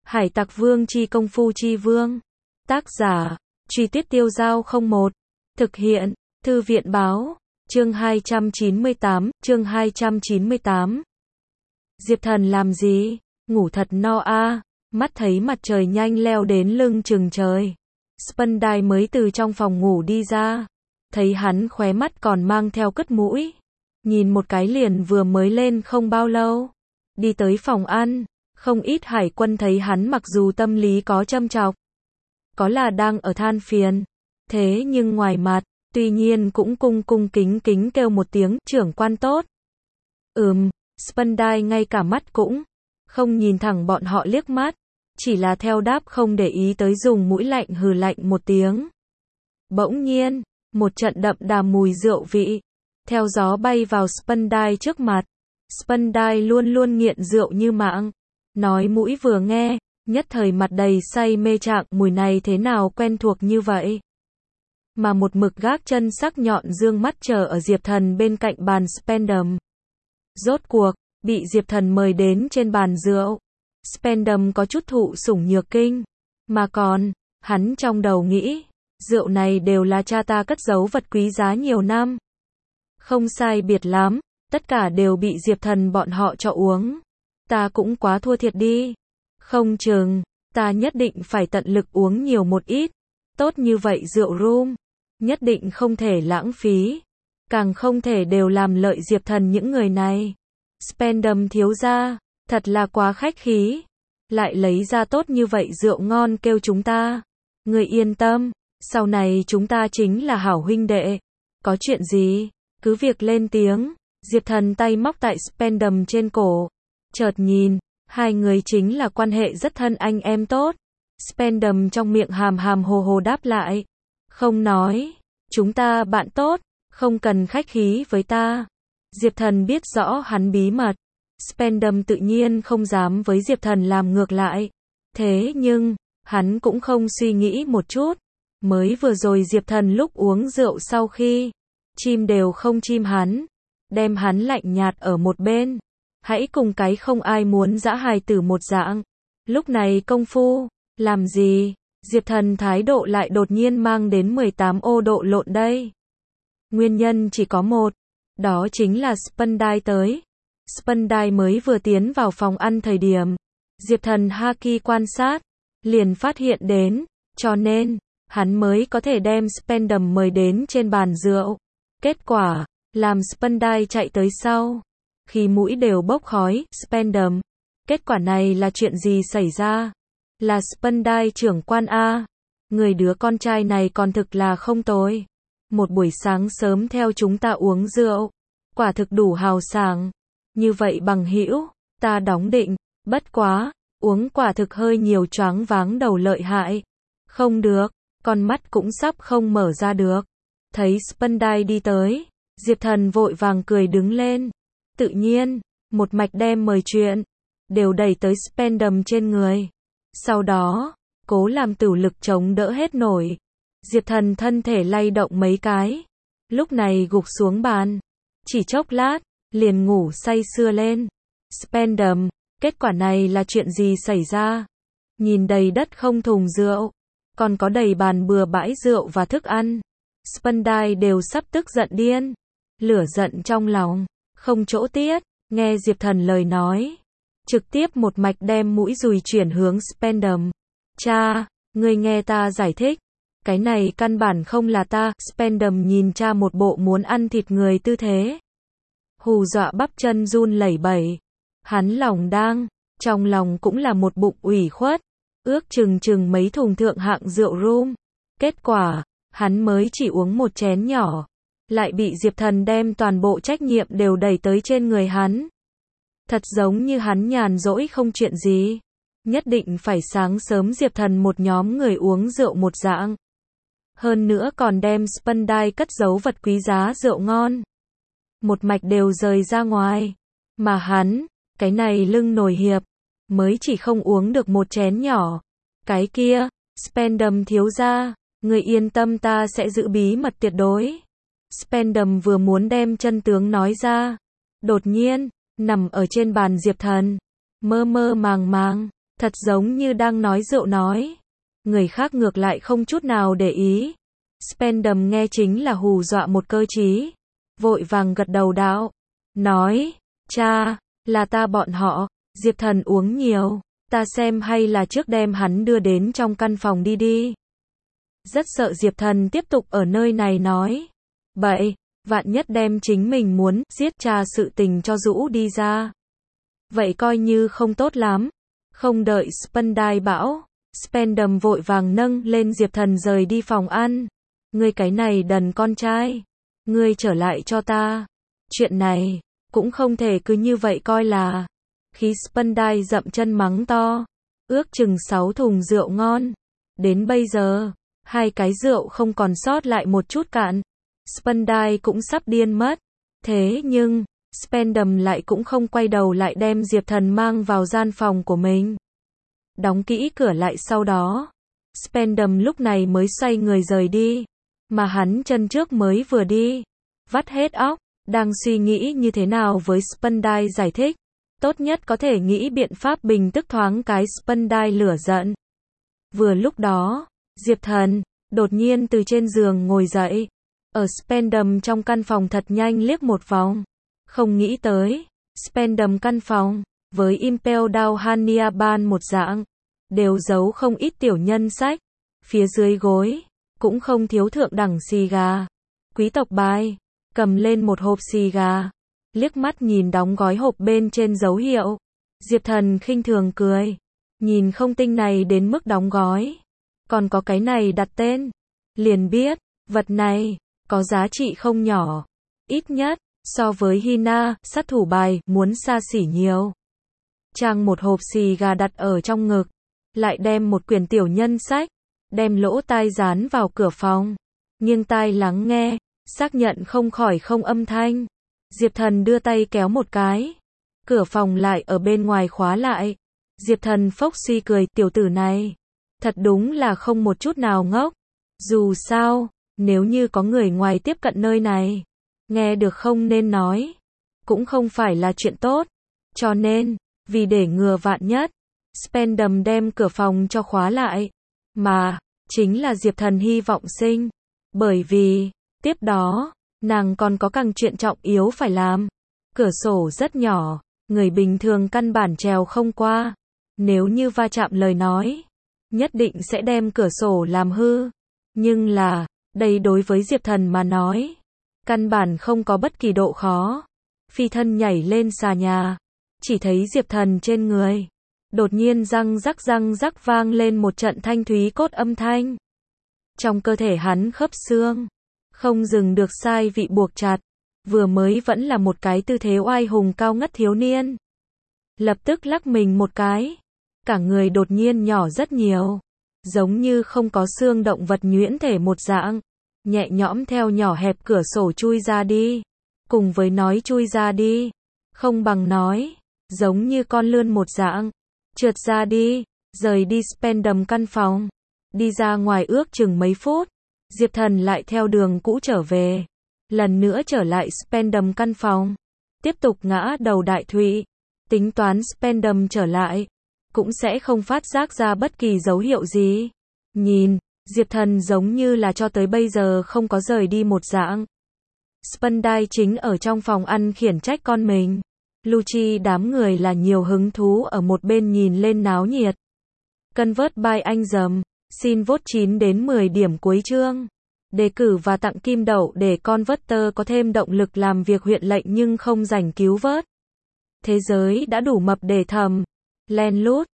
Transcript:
Hải Tặc Vương chi công phu chi vương. Tác giả, Truy Tuyết Tiêu Giao 01. Thực hiện, Thư viện Báo. Chương 298. Diệp Thần làm gì? Ngủ thật no a. Mắt thấy mặt trời nhanh leo đến lưng chừng trời. Spandai mới từ trong phòng ngủ đi ra. Thấy hắn khóe mắt còn mang theo cất mũi. Nhìn một cái liền vừa mới lên không bao lâu. Đi tới phòng ăn. Không ít hải quân thấy hắn mặc dù tâm lý có châm chọc. Có là đang ở than phiền. Thế nhưng ngoài mặt, tuy nhiên cũng cung kính kêu một tiếng trưởng quan tốt. Spandai ngay cả mắt cũng không nhìn thẳng bọn họ liếc mắt. Chỉ là theo đáp không để ý tới dùng mũi lạnh hừ lạnh một tiếng. Bỗng nhiên, một trận đậm đà mùi rượu vị theo gió bay vào Spandai trước mặt. Spandai luôn nghiện rượu như mạng. Nói mũi vừa nghe, nhất thời mặt đầy say mê trạng mùi này thế nào quen thuộc như vậy. Mà một mực gác chân sắc nhọn dương mắt chờ ở Diệp Thần bên cạnh bàn Spandam. Rốt cuộc, bị Diệp Thần mời đến trên bàn rượu. Spandam có chút thụ sủng nhược kinh. Mà còn, hắn trong đầu nghĩ, rượu này đều là cha ta cất giấu vật quý giá nhiều năm. Không sai biệt lắm, tất cả đều bị Diệp Thần bọn họ cho uống. Ta cũng quá thua thiệt đi. Không chừng, ta nhất định phải tận lực uống nhiều một ít. Tốt như vậy rượu rum, nhất định không thể lãng phí. Càng không thể đều làm lợi Diệp Thần những người này. Spandam thiếu gia, thật là quá khách khí. Lại lấy ra tốt như vậy rượu ngon kêu chúng ta. Người yên tâm, sau này chúng ta chính là hảo huynh đệ. Có chuyện gì, cứ việc lên tiếng. Diệp Thần tay móc tại Spandam trên cổ. Chợt nhìn, hai người chính là quan hệ rất thân anh em tốt. Spandam trong miệng hàm hồ đáp lại. Không nói, chúng ta bạn tốt, không cần khách khí với ta. Diệp Thần biết rõ hắn bí mật. Spandam tự nhiên không dám với Diệp Thần làm ngược lại. Thế nhưng, hắn cũng không suy nghĩ một chút. Mới vừa rồi Diệp Thần lúc uống rượu sau khi, chim đều không chim hắn. Đem hắn lạnh nhạt ở một bên. Hãy cùng cái không ai muốn dã hài tử một dạng. Lúc này công phu, làm gì? Diệp Thần thái độ lại đột nhiên mang đến 18 ô độ lộn đây. Nguyên nhân chỉ có một. Đó chính là Spandai tới. Spandai mới vừa tiến vào phòng ăn thời điểm. Diệp Thần haki quan sát. Liền phát hiện đến. Cho nên, hắn mới có thể đem Spandam mời đến trên bàn rượu. Kết quả, làm Spandai chạy tới sau. Khi mũi đều bốc khói, Spandam. Kết quả này là chuyện gì xảy ra? Là Spandai trưởng quan A. Người đứa con trai này còn thực là không tồi. Một buổi sáng sớm theo chúng ta uống rượu. Quả thực đủ hào sảng. Như vậy bằng hữu, ta đóng định. Bất quá, uống quả thực hơi nhiều choáng váng đầu lợi hại. Không được, con mắt cũng sắp không mở ra được. Thấy Spandai đi tới, Diệp Thần vội vàng cười đứng lên. Tự nhiên, một mạch đem mời chuyện, đều đẩy tới Spandam trên người. Sau đó, cố làm tử lực chống đỡ hết nổi. Diệp Thần thân thể lay động mấy cái. Lúc này gục xuống bàn. Chỉ chốc lát, liền ngủ say sưa lên. Spandam, kết quả này là chuyện gì xảy ra? Nhìn đầy đất không thùng rượu. Còn có đầy bàn bừa bãi rượu và thức ăn. Spandai đều sắp tức giận điên. Lửa giận trong lòng. Không chỗ tiết, nghe Diệp Thần lời nói. Trực tiếp một mạch đem mũi dùi chuyển hướng Spandam. Cha, ngươi nghe ta giải thích. Cái này căn bản không là ta. Spandam nhìn cha một bộ muốn ăn thịt người tư thế. Hù dọa bắp chân run lẩy bẩy. Hắn lòng đang, trong lòng cũng là một bụng ủy khuất. Ước chừng mấy thùng thượng hạng rượu rum. Kết quả, hắn mới chỉ uống một chén nhỏ. Lại bị Diệp Thần đem toàn bộ trách nhiệm đều đẩy tới trên người hắn. Thật giống như hắn nhàn rỗi không chuyện gì. Nhất định phải sáng sớm Diệp Thần một nhóm người uống rượu một dạng. Hơn nữa còn đem Spandai cất giấu vật quý giá rượu ngon. Một mạch đều rời ra ngoài. Mà hắn, cái này lưng nồi hiệp, mới chỉ không uống được một chén nhỏ. Cái kia, Spandam thiếu gia, người yên tâm ta sẽ giữ bí mật tuyệt đối. Spandam vừa muốn đem chân tướng nói ra. Đột nhiên, nằm ở trên bàn Diệp Thần. Mơ màng, Thật giống như đang nói rượu nói. Người khác ngược lại không chút nào để ý. Spendam nghe chính là hù dọa một cơ trí. Vội vàng gật đầu đạo. Nói, cha, là ta bọn họ, Diệp Thần uống nhiều. Ta xem hay là trước đem hắn đưa đến trong căn phòng đi đi. Rất sợ Diệp Thần tiếp tục ở nơi này nói. Bậy, vạn nhất đem chính mình muốn giết cha sự tình cho rũ đi ra. Vậy coi như không tốt lắm. Không đợi Spendai bảo, Spendam vội vàng nâng lên Diệp Thần rời đi phòng ăn. Ngươi cái này đần con trai. Ngươi trở lại cho ta. Chuyện này, cũng không thể cứ như vậy coi là. Khi Spendai dậm chân mắng to. Ước chừng 6 thùng rượu ngon. Đến bây giờ, 2 cái rượu không còn sót lại một chút cạn. Spendai cũng sắp điên mất. Thế nhưng, Spendam lại cũng không quay đầu lại đem Diệp Thần mang vào gian phòng của mình. Đóng kỹ cửa lại sau đó. Spendam lúc này mới xoay người rời đi. Mà hắn chân trước mới vừa đi. Vắt hết óc, đang suy nghĩ như thế nào với Spendai giải thích. Tốt nhất có thể nghĩ biện pháp bình tức thoáng cái Spendai lửa giận. Vừa lúc đó, Diệp Thần đột nhiên từ trên giường ngồi dậy. Ở Spendam trong căn phòng thật nhanh liếc một vòng. Không nghĩ tới, Spendam căn phòng, với Impel Down Haniaban một dạng, đều giấu không ít tiểu nhân sách. Phía dưới gối, cũng không thiếu thượng đẳng xì gà. Quý tộc bài, cầm lên một hộp xì gà. Liếc mắt nhìn đóng gói hộp bên trên dấu hiệu. Diệp Thần khinh thường cười. Nhìn không tinh này đến mức đóng gói. Còn có cái này đặt tên. Liền biết, vật này, có giá trị không nhỏ. Ít nhất, so với Hina, sát thủ bài, muốn xa xỉ nhiều. Trang một hộp xì gà đặt ở trong ngực. Lại đem một quyển tiểu nhân sách. Đem lỗ tai dán vào cửa phòng. Nghiêng tai lắng nghe. Xác nhận không khỏi không âm thanh. Diệp Thần đưa tay kéo một cái. Cửa phòng lại ở bên ngoài khóa lại. Diệp Thần phốc suy cười, tiểu tử này. Thật đúng là không một chút nào ngốc. Dù sao, nếu như có người ngoài tiếp cận nơi này. Nghe được không nên nói. Cũng không phải là chuyện tốt. Cho nên, vì để ngừa vạn nhất. Spendam đem cửa phòng cho khóa lại. Mà, chính là Diệp Thần hy vọng sinh. Bởi vì, tiếp đó, nàng còn có càng chuyện trọng yếu phải làm. Cửa sổ rất nhỏ, người bình thường căn bản trèo không qua. Nếu như va chạm lời nói, nhất định sẽ đem cửa sổ làm hư. Nhưng là, đây đối với Diệp Thần mà nói, căn bản không có bất kỳ độ khó. Phi thân nhảy lên xà nhà, chỉ thấy Diệp Thần trên người. Đột nhiên răng rắc vang lên một trận thanh thúy cốt âm thanh. Trong cơ thể hắn khớp xương không dừng được sai vị buộc chặt, vừa mới vẫn là một cái tư thế oai hùng cao ngất thiếu niên. Lập tức lắc mình một cái, cả người đột nhiên nhỏ rất nhiều, giống như không có xương động vật nhuyễn thể một dạng, nhẹ nhõm theo nhỏ hẹp cửa sổ chui ra đi. Cùng với nói chui ra đi, không bằng nói, giống như con lươn một dạng, trượt ra đi, rời đi Spendam căn phòng. Đi ra ngoài ước chừng mấy phút, Diệp Thần lại theo đường cũ trở về. Lần nữa trở lại Spendam căn phòng. Tiếp tục ngã đầu đại thụy. Tính toán Spendam trở lại, cũng sẽ không phát giác ra bất kỳ dấu hiệu gì. Nhìn, Diệp Thần giống như là cho tới bây giờ không có rời đi một dạng. Spendai chính ở trong phòng ăn khiển trách con mình. Lucci đám người là nhiều hứng thú ở một bên nhìn lên náo nhiệt. Convert by anh dầm. Xin vote 9 đến 10 điểm cuối chương. Đề cử và tặng kim đậu để Converter có thêm động lực làm việc huyện lệnh nhưng không rảnh cứu vớt. Thế giới đã đủ mập để thầm. Len lút.